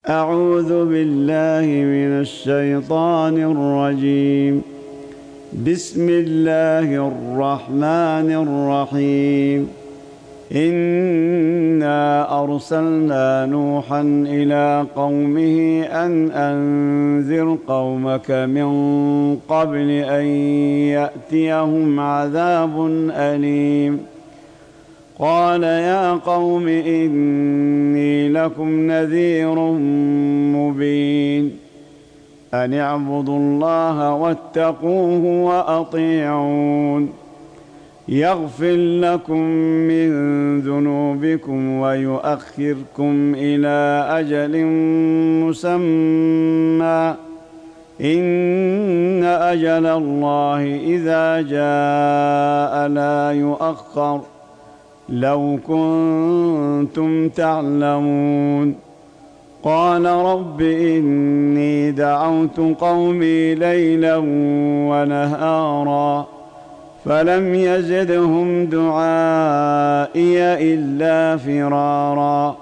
أعوذ بالله من الشيطان الرجيم. بسم الله الرحمن الرحيم. إنا أرسلنا نوحا إلى قومه أن أنذر قومك من قبل أن يأتيهم عذاب أليم. قال يا قوم إني لكم نذير مبين. أن اعبدوا الله واتقوه وأطيعون. يغفر لكم من ذنوبكم ويؤخركم إلى أجل مسمى إن أجل الله إذا جاء لا يؤخر لو كنتم تعلمون. قال رب إني دعوت قومي ليلا ونهارا فلم يزدهم دعائي إلا فرارا.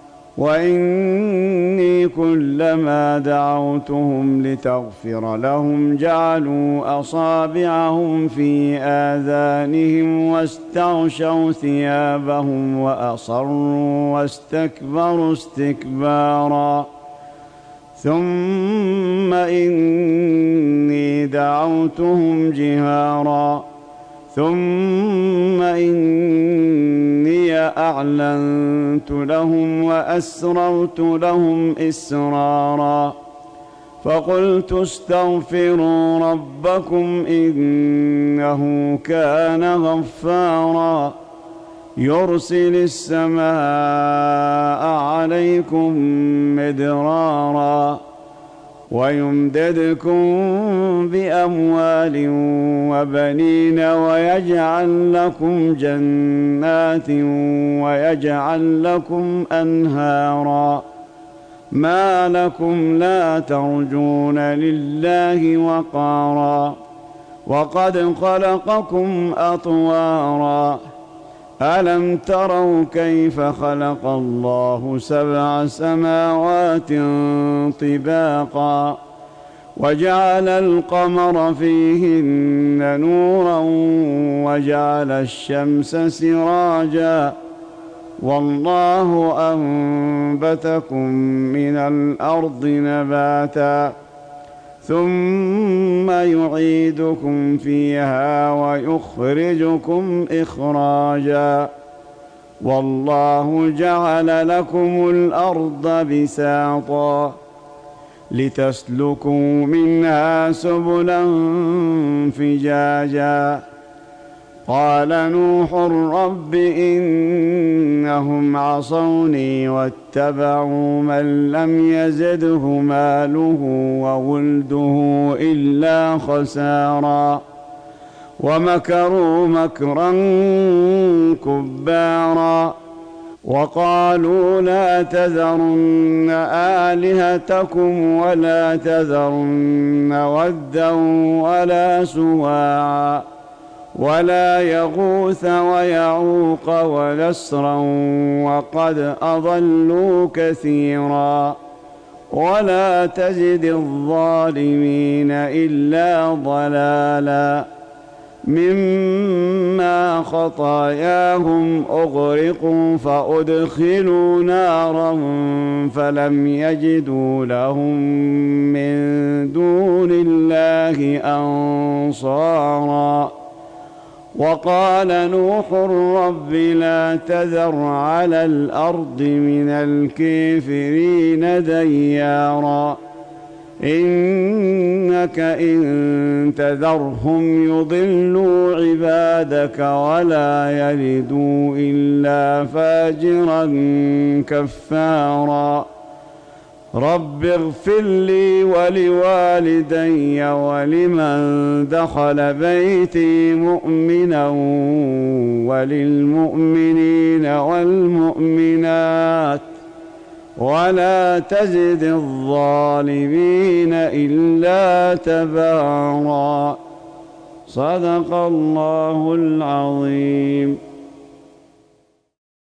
وإني كلما دعوتهم لتغفر لهم جعلوا أصابعهم في آذانهم واستغشوا ثيابهم وأصروا واستكبروا استكبارا. ثم إني دعوتهم جهارا ثم إني أعلنت لهم وأسررت لهم إسرارا. فقلت استغفروا ربكم إنه كان غفارا يرسل السماء عليكم مدرارا ويمددكم بأموال وبنين ويجعل لكم جنات ويجعل لكم أنهارا. ما لكم لا ترجون لله وقارا وقد خلقكم أطوارا. ألم تروا كيف خلق الله 7 سماوات طباقا وجعل القمر فيهن نورا وجعل الشمس سراجا والله أنبتكم من الأرض نباتا ثم يعيدكم فيها ويخرجكم إخراجا. والله جعل لكم الأرض بساطا لتسلكوا منها سبلا فجاجا. قال نوح رب إنهم عصوني واتبعوا من لم يزده ماله وولده إلا خسارا ومكروا مكرا كبارا. وقالوا لا تذرن آلهتكم ولا تذرن ودا ولا سواعا ولا يغوث ويعوق ونسرا وقد أضلوا كثيرا. ولا تزد الظالمين إلا ضلالا. مما خطاياهم أغرقوا فأدخلوا نارا فلم يجدوا لهم من دون الله أنصارا. وقال نوح رب لا تذر على الأرض من الكافرين ديارا إنك إن تذرهم يضلوا عبادك ولا يلدوا إلا فاجرا كفارا. رب اغفر لي ولوالدي ولمن دخل بيتي مؤمنا وللمؤمنين والمؤمنات ولا تزد الظالمين إلا تبارا. صدق الله العظيم.